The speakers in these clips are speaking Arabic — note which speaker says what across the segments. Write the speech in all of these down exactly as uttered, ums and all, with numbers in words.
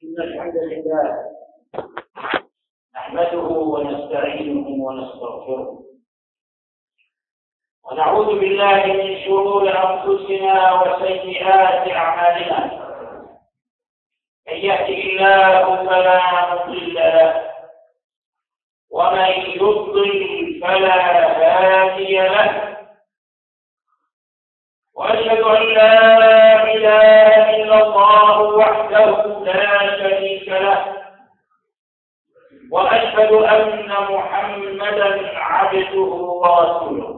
Speaker 1: إن الحمد لله نحمده ونستعينه ونستغفره ونعوذ بالله من شرور أنفسنا وسيئات أعمالنا. من يهده الله فلا مضل له ومن يضلل فلا هادي له، وأشهد أن لا إله إلا الله وحده لا شريك له، وأشهد أن محمدا عبده ورسوله.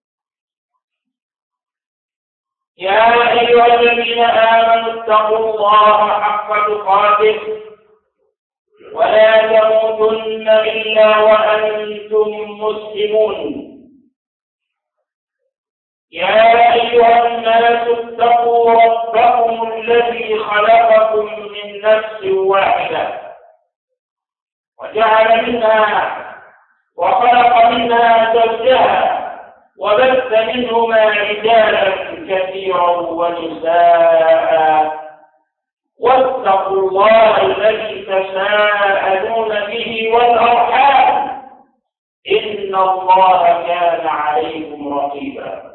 Speaker 1: يا أيها الذين آمنوا اتقوا الله حق تقاته ولا تموتن إلا وأنتم مسلمون. يا أيها الناس اتقوا ربكم الذي خلقكم من نفس واحدة وجعل منها وخلق منها زوجها وبث منهما رجالا كثيرا ونساء، واتقوا الله الذي تساءلون به والأرحام إن الله كان عليكم رقيبا.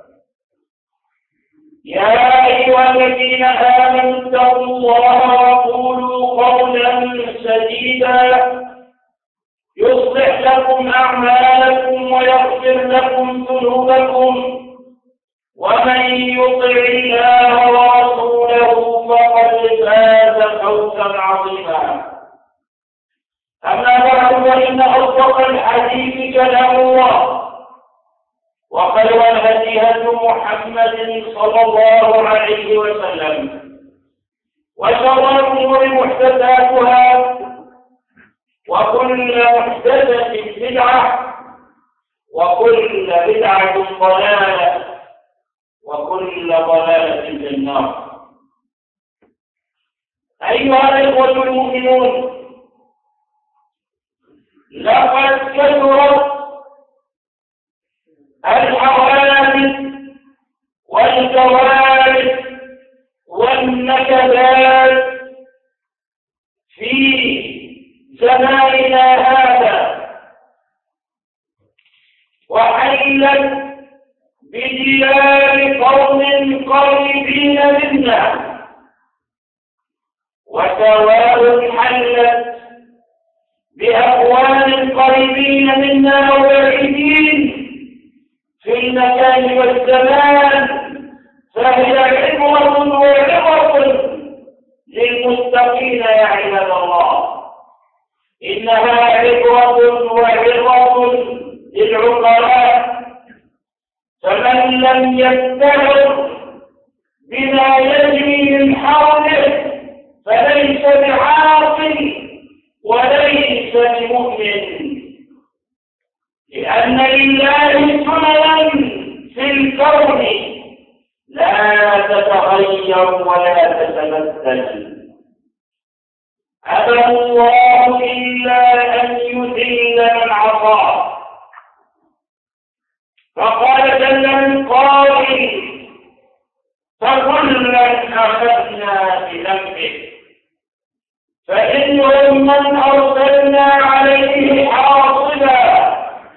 Speaker 1: يا أيها الذين آمنوا اتقوا الله وقولوا قولا سديدا يصلح لكم أعمالكم ويغفر لكم ذنوبكم، ومن يطع الله ورسوله فقد فاز فوزا عظيما. أما بعد، فإن أصدق الحديث كلام الله، وخير الهدي هدي محمد صلى الله عليه وسلم، وشر الأمور محدثاتها، وكل محدثة بدعة، وكل بدعة ضلالة، وكل ضلالة في النار. أيها الإخوة المؤمنون، لقد كثرت الحوادث والكوارث والنكبات في زماننا هذا، وحلت بديار قوم قريبين منا، وسواء حلت بأقوام قريبين منا وبعيدين في المكان والزمان، فهي عبرة وعبرة للمتقين يا عباد الله. إنها عبرة وعبرة للعقلاء، فمن لم يتبع بما يجري من حوله فليس بعاقل وليس بمؤمن، لأن لله سننا في الكون لا تتغير ولا تتبدل. أبى الله إلا أن يذل من عصاه، فقال جل من قائل: فكلا أخذنا بذنبه، فإنهم من أرسلنا عليه حاصبا،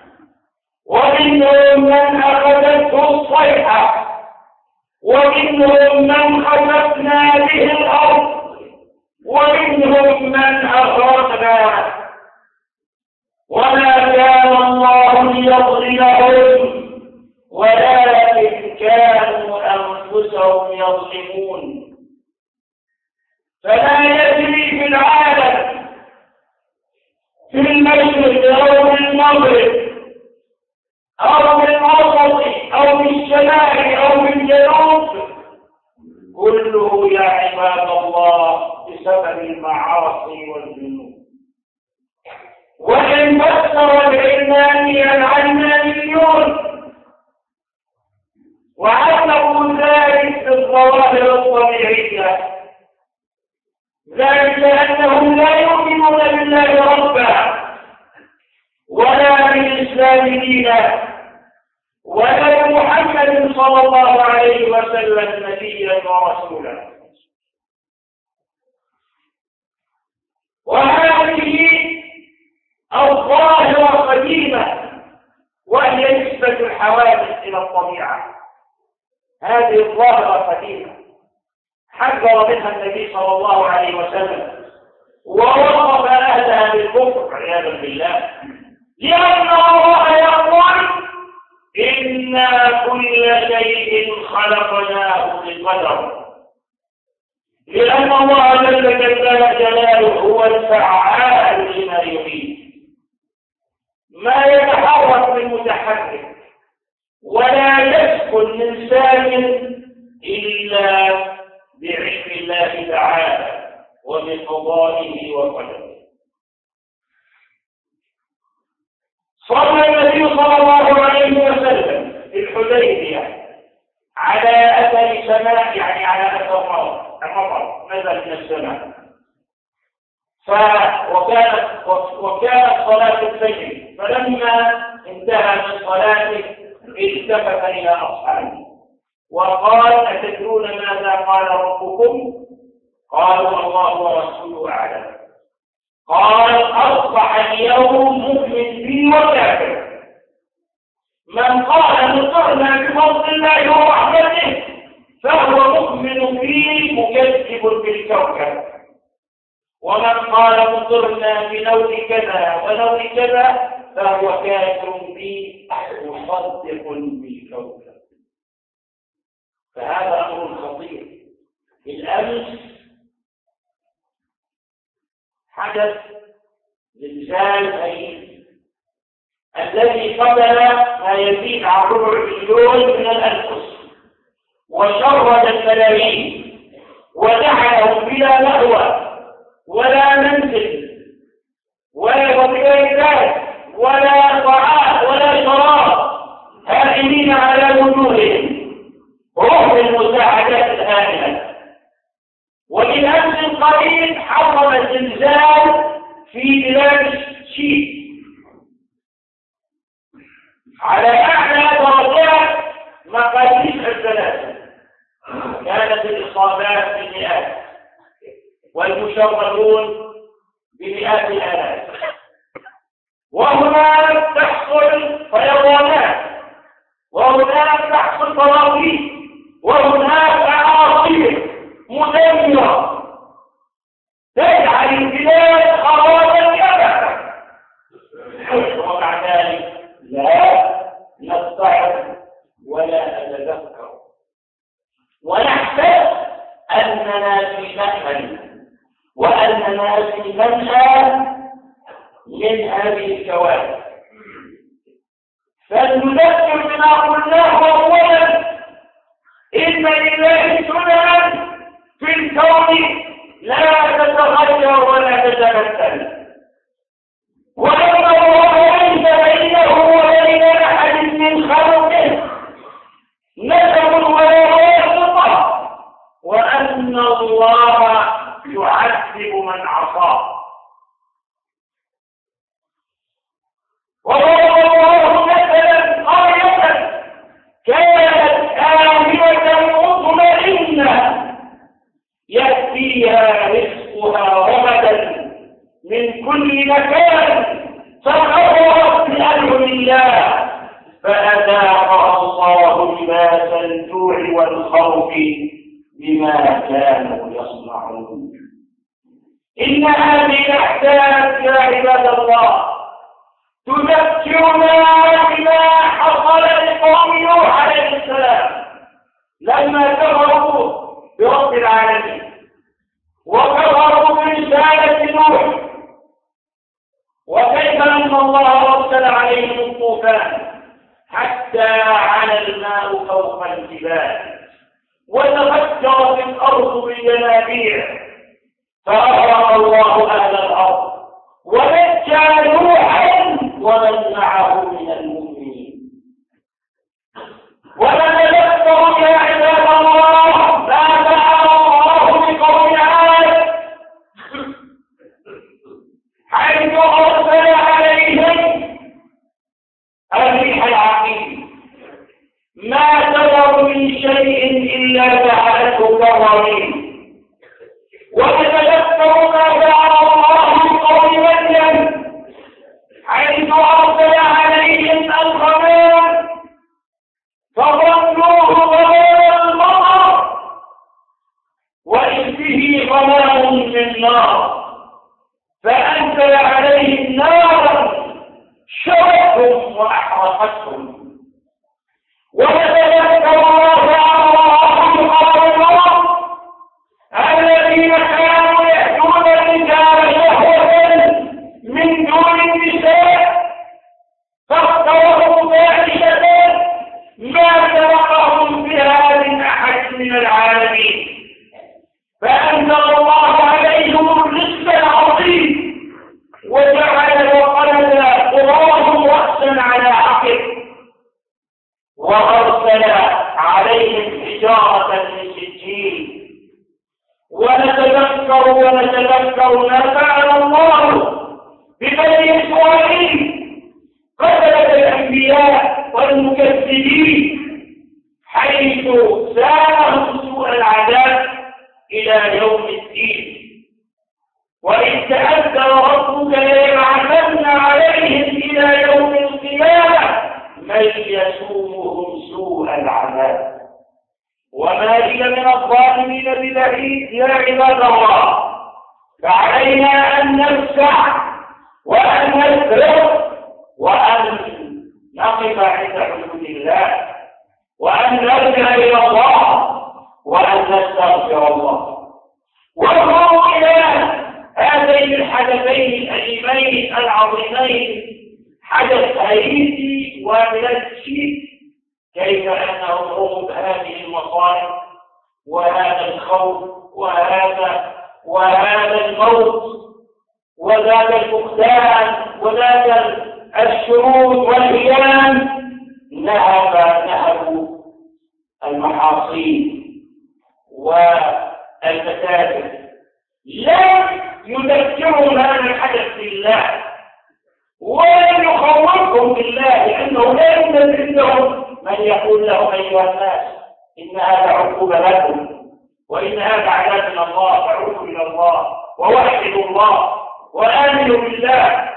Speaker 1: ومنهم من أخذته الصيحة، ومنهم من خسفنا به الأرض، ومنهم من أغرقنا. وما كان الله ليظلمهم ولكن كانوا أنفسهم يظلمون. فلا يجري في العالم في المشرق أو في المغرب أو في الوسط أو في الشمال أو في الجنوب، كله يا عباد الله بسبب المعاصي والذنوب. وإن فسر العلماني العلمانيون وعلقوا ذلك بالظواهر الطبيعية، ذلك أنهم لا يؤمنون بالله ربا ولا بالإسلام دينا ولا بمحمد صلى الله عليه وسلم نبيا ورسولا. وهذه الظاهرة قديمة، وهي نسبة الحوادث إلى الطبيعة. هذه الظاهرة قديمة حذر منها النبي صلى الله عليه وسلم، ووصف أهلها بالكفر عياذا بالله، لأن الله يقول إنا كل شيء خلقناه بقدر، لأن الله جل جلاله هو الفعال لما يريد. ما يتحرك من متحرك ولا يسكن من ساكن إلا بعلم الله تعالى وبقضائه وقدره. صلى النبي صلى الله عليه وسلم في الحديبية على أثر سماء، يعني على أثر المطر نزل من السماء، ف وكانت وكانت صلاة الفجر، فلما انتهى من صلاته التفت إلى أصحابه وقال: أتدرون ماذا قال ربكم؟ قالوا: الله ورسوله أعلم. قال: أصبح اليوم مؤمن بي وكافر. من قال نصرنا بفضل الله ورحمته فهو مؤمن بي مكذب بالكوكب، ومن قال نصرنا بنوع كذا ونوع كذا فهو كافر بي مصدق بالكوكب. فهذا أمر خطير. بالأمس حدث زلزال هائل الذي قتل ما يزيد عن ربع مليون من الأنفس وشرد الملايين ودعهم بلا مأوى ولا منزل ولا وبيتات ولا طعام ولا شراب، هائمين على وجوههم روح المساعدات الهائلة. وبالأمس قريب حصل زلزال في بلاد الشيك على أعلى درجات مقاييس الزلازل، كانت الإصابات بالمئات والمشردون بمئات الآلاف، وهناك تحصل فيضانات، وهناك تحصل طواغيت، وهناك أعاصير مدمرة تجعل البلاد خرابا كبدا، ومع ذلك لا نستعد ولا نتذكر ونحسب أننا في مأمن وأننا في منهى من هذه الكوارث. فلنذكر بما قلناه أولا: إن لله سنن في الكون لا تتغير ولا تتبدل، وأن الله ليس بينه وبين أحد من خلقه نسب ولا واسطة، وأن الله يعذب من عصاه. وضرب الله مثلا قرية كانت آمنة مطمئنة يأتيها رزقها رغدا من كل مكان فكفرت بأنعم الله فأذاقها الله لباس الجوع والخوف بما كانوا يصنعون. إن هذه الأحداث يا عباد الله تذكرنا بما حصل لقوم نوح عليه السلام لما كفروا برب العالمين وكفروا برسالة نوح، وكيف أن الله أرسل عليهم الطوفان حتى على الماء فوق الجبال وتفجرت الأرض بالينابيع فأغرق الله أهل الأرض ونجى نوحا ومن معه من المؤمنين. ونتذكر يا عباد الله ما فعل الله بقوم عاد حيث أرسل عليهم الريح العقيم ما تذر من شيء إلا جعلته كالرميم. ونتذكر ما فعل الله أصحتهم. ويتذكر الله الله الذين كانوا يأتون الرجال شهوة من دون النساء فاختاروا فاحشة ما سبقهم بها من أحد من العالمين، فأنزل الله عليهم الرزق العظيم وجعل وقلد قراهم رأسا على عقب وأرسل عليهم حجارة من سجيل. ونتذكر ونتذكر ما فعل الله ببني إسرائيل قتلة الأنبياء والمكذبين حيث ساءهم سوء العذاب إلى يوم الدين. وإن تأذن ربك ليبعثن عليهم إلى يوم القيامة من يسومهم سوء العذاب وما هي من الظالمين ببعيد. يا عباد الله، فعلينا أن نفسع وأن نسرع وأن نقف عند حدود الله وأن نرجع إلى الله وأن نستغفر الله. وانظروا إلى هذين الحدثين الأليمين العظيمين، حدث هايتي وبلادشي، كيف أنهم رغم هذه المصائب وهذا الخوف وهذا وهذا الموت وذاك الفقدان وذاك الشرود والهيام نهب نهبوا المحاصيل والمكاتب. لم يذكرهم هذا الحدث بالله ولم يخوفهم بالله، لأنه لا يوجد عندهم من يقول لهم أيها الناس إن هذا عقوبة لكم وإن هذا عذاب من الله فعودوا إلى الله ووحدوا الله وآمنوا بالله.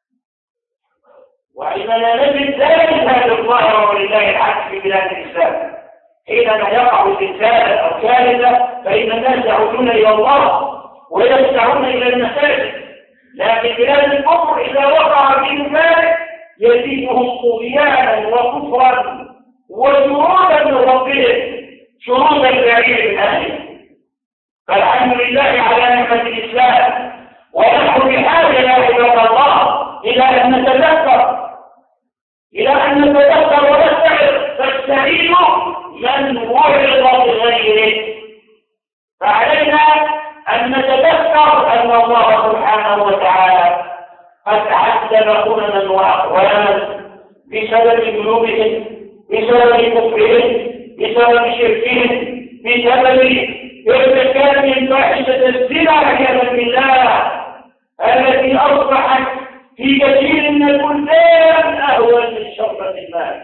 Speaker 1: وإننا نجد ذلك هذا الظاهر ولله الحمد في بلاد الإسلام. حينما يقع الإنسان أو كارثة فإن الناس يعودون إلى الله ويسعون إلى المساجد، لكن بلاد الكفر إذا وقع فيهم ذلك يزيدهم طغيانا وكفرا وشرودا من ربهم، شرودا بعيد من أهله. فالحمد لله على نعمة الإسلام، ونحن بحاجة يا عباد الله إلى أن نتذكر إلى أن نتذكر ونستعد فاستعينوا من وعظ بغيره. فعلينا أن نتذكر أن الله سبحانه وتعالى قد عذب أمما وأقواما بسبب ذنوبهم، بسبب كفرهم، بسبب شركهم، بسبب ارتكابهم فاحشة الزنا عياذا بالله التي أصبحت في كثير من البلدان أهون من شربة الماء.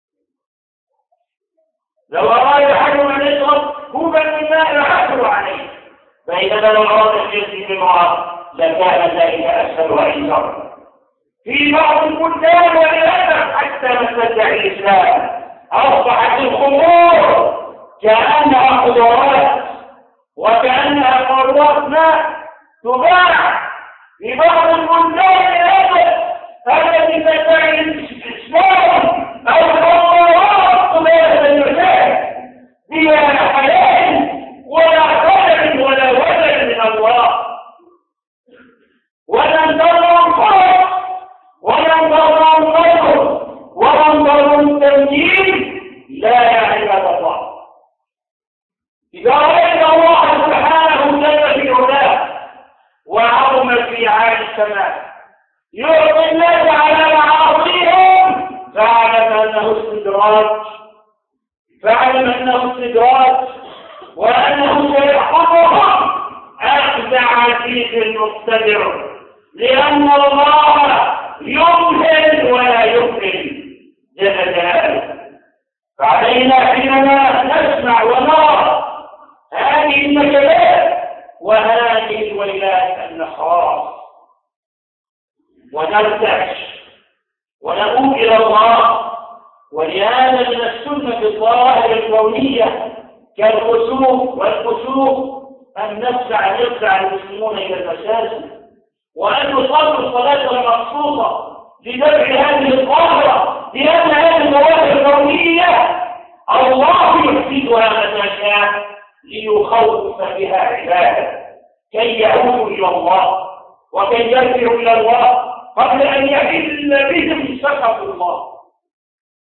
Speaker 1: لو أراد أحدهم أن يشرب كوبا من ماء لحصلوا عليه، فإذا لو أراد أن يسقي بامرأة لكان ذلك أسهل وأيسر. في بعض البلدان وللأسف حتى مسجد الإسلام أصبحت الخمور كأنها خضروات وكأنها قارورات ماء تباع في بعض البلدان للأسف التي تدعي الإسلام أو الخمورات قبالة الإسلام بلا حلال ولا قدر ولا وزن من الله، ولن تروا الخلق ولن تروا القدر ولن تروا التمجيد. لا يا عباد الله، إذا رأيت الله سبحانه جل في علاه وعظم في عالي السماء يعطي الناس على معاصيهم فاعلم أنه استدراج، فاعلم أنه استدراج وأنه سيأخذهم أخذ عزيز مقتدر، لأن الله يمهل ولا يمهل جل جلاله. فعلينا حينما نسمع ونرى هذه النكبات وهذه الويلات أن نخاف ونرتعش ونقوم إلى الله. ولهذا من السنة الظاهرة الكونية كالخسوف والكسوف أن نسعى أن يسعى المسلمون إلى المساجد وأن يصلوا الصلاة المخصوصة لدفع هذه الظاهرة، لأن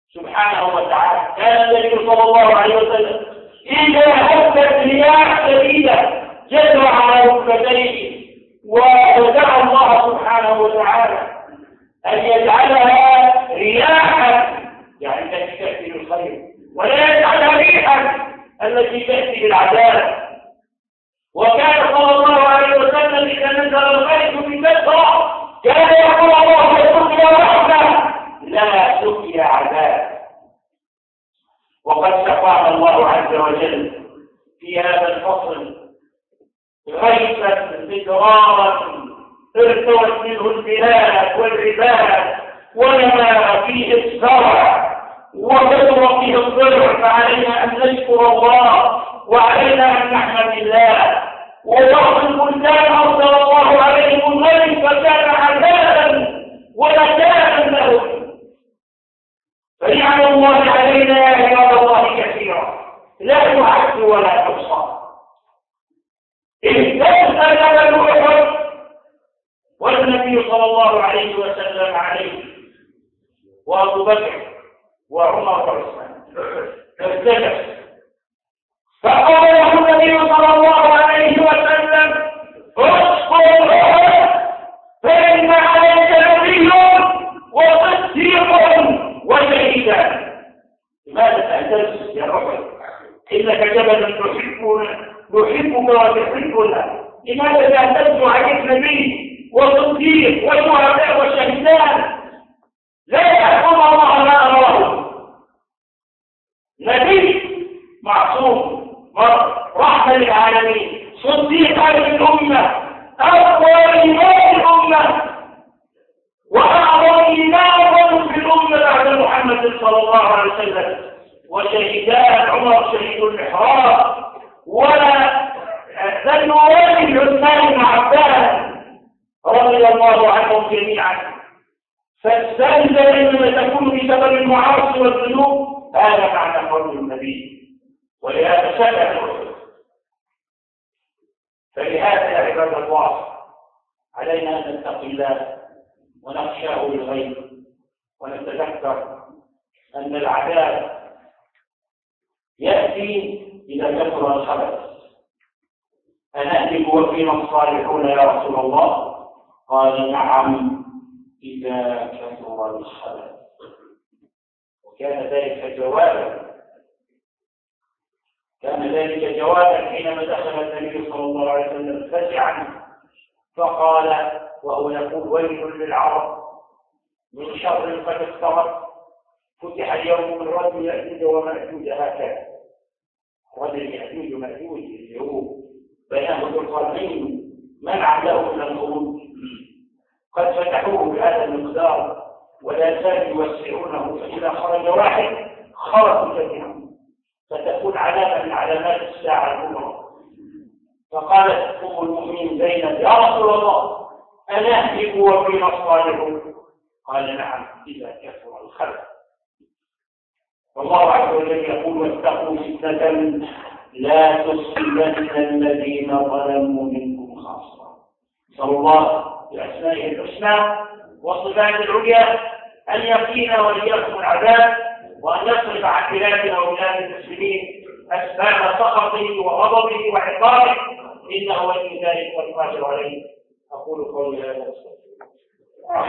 Speaker 1: سبحانه وتعالى. كان النبي صلى الله عليه وسلم إذا هبت رياح شديدة جثى على ركبتيه ودعا الله سبحانه وتعالى أن يجعلها رياحا، يعني التي تأتي بالخير، ولا يجعلها ريحا التي تأتي بالعذاب. وكان صلى الله عليه وسلم إذا نزل الغيث بكثرة كان يقول الله سقيا رحمة لا سقيا عذاب. وقد سقانا الله عز وجل في هذا الفصل غيثا مدرارا ارتوت منه البلاد والعباد ونما فيه الزرع وكثر فيه الضرع، فعلينا ان نشكر الله وعلينا ان نحمد الله. وبعض البلدان ارسل الله عليهم الغيث فكان عذابا ونكالا لهم. فنعم الله علينا يا عباد الله كثيرا لا تعد ولا تحصى. استنزل نوح والنبي صلى الله عليه وسلم عليه وابو بكر وعمر وعثمان ارتجف، فقال له النبي صلى الله عليه وسلم اصبر فان عليك نبي وصديق وشهيدا. لماذا تعتز يا رجل؟ انك جبل تحبنا نحبك وتحبنا. لماذا تعتز عليك نبي وصديق وشهداء وشهيدان لا يحكم الله ما أراه؟ نبي معصوم رحمة للعالمين، صديق هذه الأمة، أقوى إيمان الأمة وأعظم إيمان في الأمة بعد محمد صلى الله عليه وسلم، وشهيدان عمر شهيد المحراب ولا ذل والد عثمان بن عفان رضي الله عنهم جميعا. فالسلسلة إنما تكون بسبب المعاصي والذنوب، هذا معنى قول النبي، ولهذا سكت. فلهذا يا عباد الله علينا أن نتقي الله ونخشاه بالغيب ونتذكر أن العذاب يأتي إذا كثر الخبث. أنهلك وفينا الصالحون يا رسول الله؟ قال نعم إذا كثر الخبث. وكان ذلك جوابا كان ذلك جوابا حينما دخل النبي صلى الله عليه وسلم فزعا فقال وهو يقول ويل للعرب من شر قد اقترب، فتح اليوم من رجل يأجوج ومأجوج هكذا. رجل يأجوج ومأجوج اللي هو بينهم القرنين منع له من الخروج، قد فتحوه بهذا المقدار ولا زالوا يوسعونه، فإذا خرج واحد خرجوا جميعا، فتكون علامة من علامات الساعة الكبرى. فقالت أم المؤمنين زينب يا رسول الله أنهلك وفينا الصالحون؟ قال نعم إذا كثر الخبث. والله عز وجل يقول واتقوا فتنة لا تصيبن الذين ظلموا منكم خاصة. نسأل الله بأسمائه الحسنى والصفات العليا أن يقينا وإياكم العذاب، وأن يصرف عن بلادنا وبلاد المسلمين أسباب سخطه وغضبه وعقابه، إنه ولي ذلك والقادر عليه. أقول قولي هذا واستغفر الله.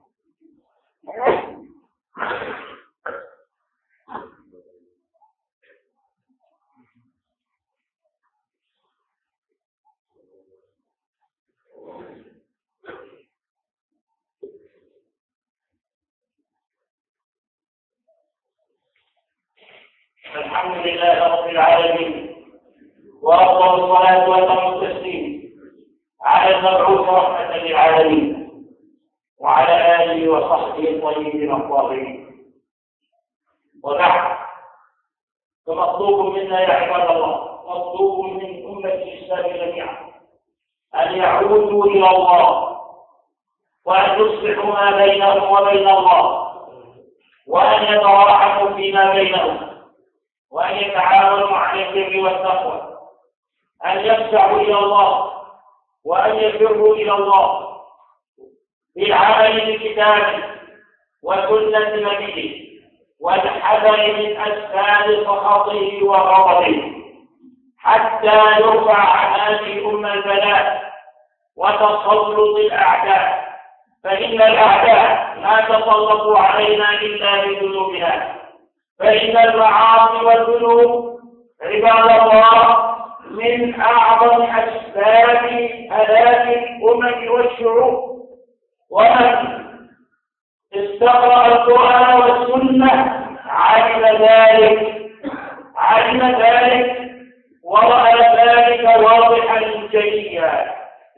Speaker 1: الحمد لله رب العالمين، وأفضل الصلاة وأتم التسليم على المبعوث رحمة للعالمين وعلى آله وصحبه الطيبين الطاهرين. وبعد، فمطلوب منا يا عباد الله، مطلوب من أمة الإسلام جميعا أن يعودوا إلى الله وأن يصلحوا ما بينهم وبين الله، وأن يتراحموا فيما بينهم، وأن يتعاونوا على البر والتقوى، أن يفزعوا إلى الله وأن يفروا إلى الله بالعمل بكتابه وسنة نبيه، وأن الحذر من أسباب سخطه وغضبه حتى يرفع عن هذه الأمة البلاء وتسلط الأعداء، فإن الأعداء ما تسلطوا علينا إلا بذنوبنا، فإن المعاصي والذنوب عباد الله من أعظم أسباب هلاك الأمم والشعوب. ومن استقرأ القرآن والسنة علم ذلك علم ذلك ورأى ذلك واضحا جليا.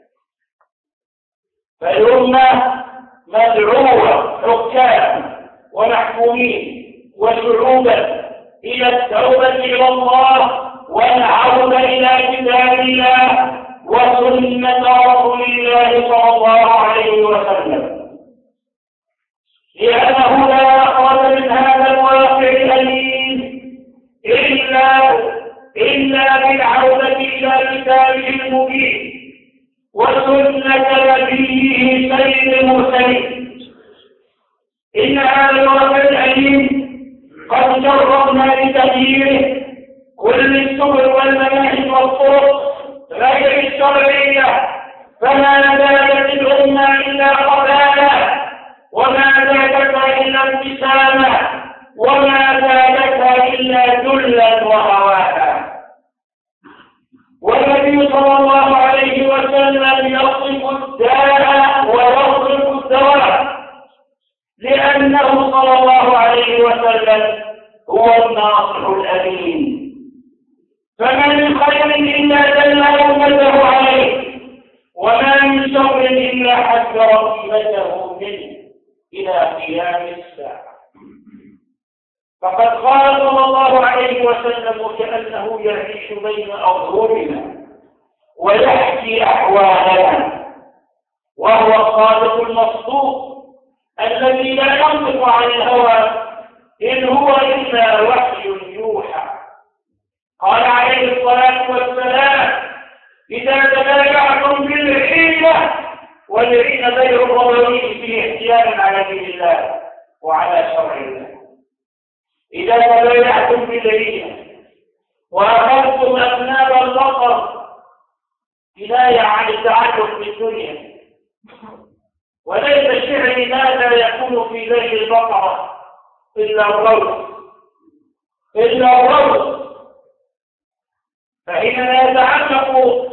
Speaker 1: فالأمة مدعوة حكام ومحكومين وشعوبا إلى التوبة إلى الله والعودة إلى كتاب الله وسنة رسول الله صلى الله عليه وسلم، لأنه لا يخرج من هذا الواقع الأليم إلا إلا بالعودة إلى كتابه المبين وسنة نبيه سيد المرسلين. إن هذا الواقع الأليم قد جربنا لتغييره كل السبل والمناهج والطرق غير الشرعية، فما زادت الأمة إلا قبالا، وما زادتها إلا ابتساما، وما زادتها إلا ذلا وهوانا. والنبي صلى الله عليه وسلم يصف الداء ويصف الدواء، لأنه صلى الله عليه وسلم هو الناصح الأمين، فما من خير إلا دل أمته عليه، وما من شر إلا حذر أمته منه إلى قيام الساعة. فقد قال صلى الله عليه وسلم وكأنه يعيش بين أظهرنا ويحكي أحوالنا، وهو الصادق المصدوق الذي لا ينطق عن الهوى إن هو إلا وحي يوحى. قال عليه الصلاة والسلام: إذا تبايعتم بالحيلة، والحيلة بيع الرضوي في احتيال على دين الله وعلى شرع الله، إذا تبايعتم بالحيلة وأخذتم أذناب البقر، كناية عن التعلق بالدنيا، وليس الشعر ماذا يكون في ذيل البقرة إلا الروض إلا الروض فحينما يتعلق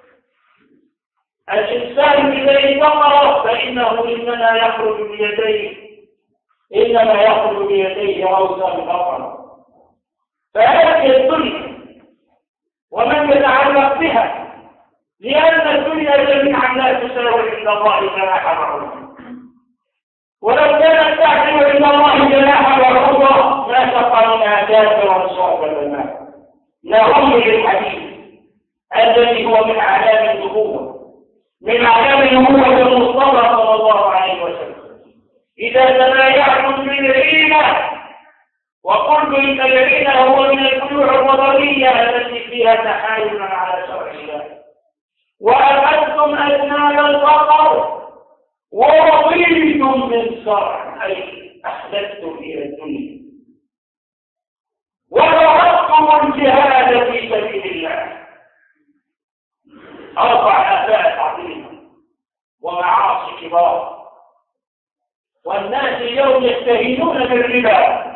Speaker 1: الإنسان بذيل البقرة فإنه إنما يخرج بيديه إنما يخرج بيديه روضا البقرة. فهذه الدنيا ومن يتعلق بها، لأن الدنيا جميعا لا تساوي عند الله جناح بعوضة، ولو كانت تعدل عند الله جناح بعوضة ما سقى منها كافرا شرب الماء. نعم للحديث الذي هو من أعلام النبوة من أعلام النبوة المصطفى صلى الله عليه وسلم: إذا تبايعتم بالعينة، وقلت إن العينة هو من البيوع الوطنية التي فيها تحايل على شرع الله، وأخذتم أذناب البقر ورضيتم بالشرع، أي أحدثتم إلى الدنيا ورفضتم الجهاد في سبيل الله. أربع آفات عظيمة ومعاصي كبار، والناس اليوم يستهينون بالربا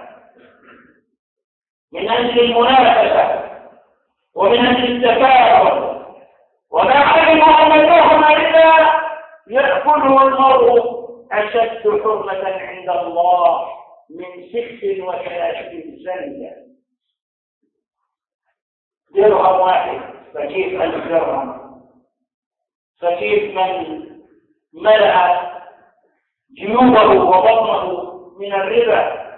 Speaker 1: من أجل المنافسة ومن أجل التفاؤل، وما علموا أنهما إلا يأكله المرء أشد حرمة عند الله من ست وثلاثين زنية. درهم واحد فكيف ألف درهم، فكيف من ملأ جيوبه وبطنه من الربا.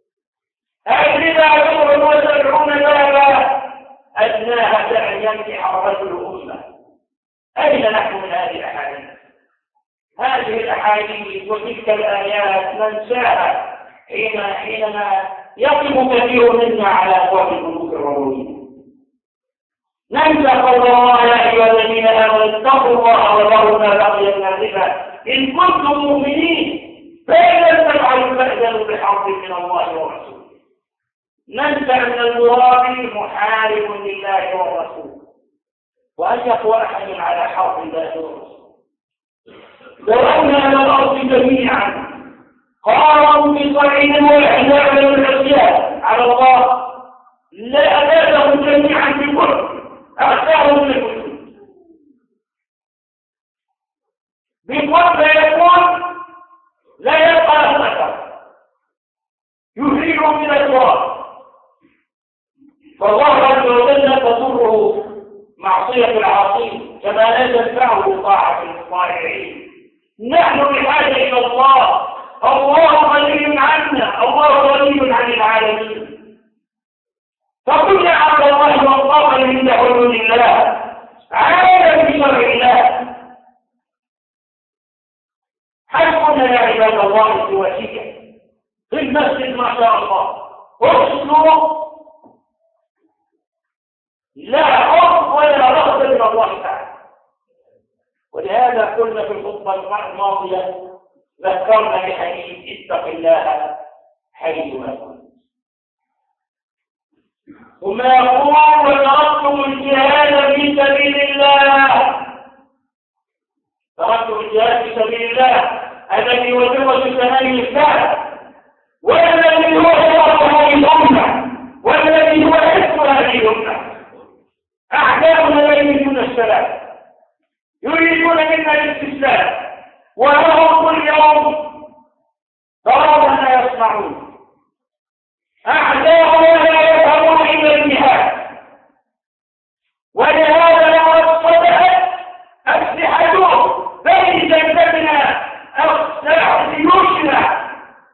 Speaker 1: الربا بضع وسبعون بابا أدناها داعي ينكح رجل أمة. أين نحن من هذه الأحاديث؟ هذه الأحاديث وتلك الآيات ننساها حين حينما يقف كثير منا على أبواب البنوك الربوية. ننسى قول الله: يا أيها الذين آمنوا اتقوا الله وذروا ما بقي من الربا إن كنتم مؤمنين، فإن لم تفعلوا فأذنوا بحرب من الله ورسوله. ننسى أن المرابي محارب لله والرسول، وأن يقوى أحد على حرب الله والرسول. لو أن أهل الأرض جميعا قاموا بصعيد والإحزاب والعصيان على الله لأبادهم جميعا بالكفر، أعتاهم بالكفر بالكفر، يكون لا يبقى أثر يهيج من التراب. فالله عز وجل تضره معصية العاصين كما لا تنفعه طاعة الطائعين. نحن بحاجة إلى الله، الله غني عنا، الله غني عن العالمين. فكل عبد الله والله من حدود الله عالم بشرع الله. حسبنا يا عباد الله الوسيله في المسجد ما شاء الله، ارسلوا لا حب ولا رغبه من الله تعالى. ولهذا قلنا في الخطبه الماضيه ذكرنا بحديث اتق الله حيثما كنت، ثم يقول وتركتم الجهاد في سبيل الله. تركتم الجهاد في سبيل الله الذي وجب ثمانية الساعة، والذي هو شرف هذه الأمة، والذي هو حفظ هذه الأمة. أعداؤنا لا يريدون السلام، يريدون منا الاستسلام، وهم كل يوم ترون ما يصنعون. أعداؤنا لا يفهمون إلا الجهاد، ولهذا لقد صدقت أسلحتهم بين جنبنا أسلحة جيوشنا،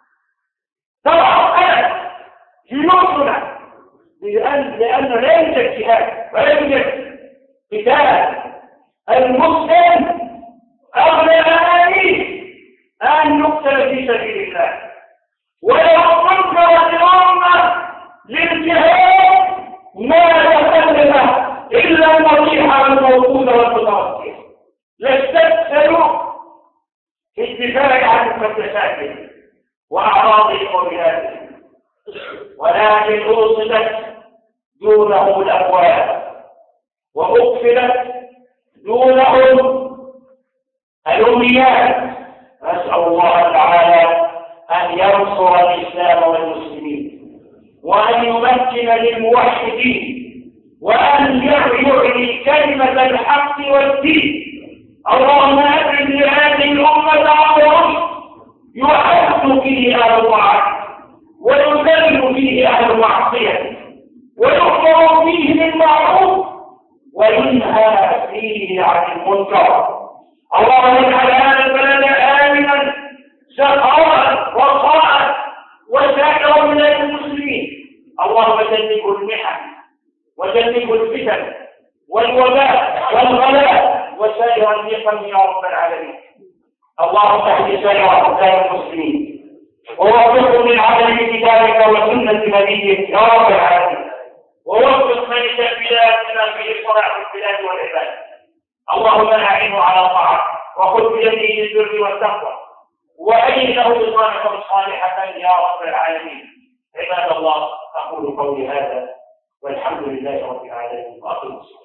Speaker 1: تضعف جيوشنا، لأن لأن لا يوجد جهاد ولا يوجد قتال. المسلم أغلى أمانيه أن يقتل في سبيل الله، ولو انكرت الأمة للجهاد ما تكلم إلا النصيحة الموجودة والمتوسطة، لاستكثروا في الدفاع عن مقدساتهم وأعراضهم وبلادهم، ولكن أوصلت دونهم الأموال وأقفلت دونهم الأمنيات. نسأل الله تعالى أن ينصر الإسلام والمسلمين، وأن يمكن للموحدين، وأن يعلي كلمة الحق والدين. اللهم أبعد لهذه الأمة عمرا يحب فيه أهل الطاعة، ويذل فيه أهل المعصية، ويؤمر فيه بالمعروف، وينهى فيه عن المنكر. اللهم اجعل هذا البلد آمنا سخاء رخاء وسائر بلاد المسلمين. اللهم جنبه المحن وجنبه الفتن والوباء والغلاء وسائر النقم يا رب العالمين. اللهم اهد سائر اقدام المسلمين ووفقهم للعمل بكتابك وسنه نبيك يا رب العالمين، ووفق من بلادنا في صلاح البلاد والعباد. اللهم اعنه على طاعتك وخذ بيده للبر والتقوى، وايده بصالحه صالحه يا رب العالمين. عباد الله، اقول قولي هذا والحمد لله رب العالمين، واقم الصلاه.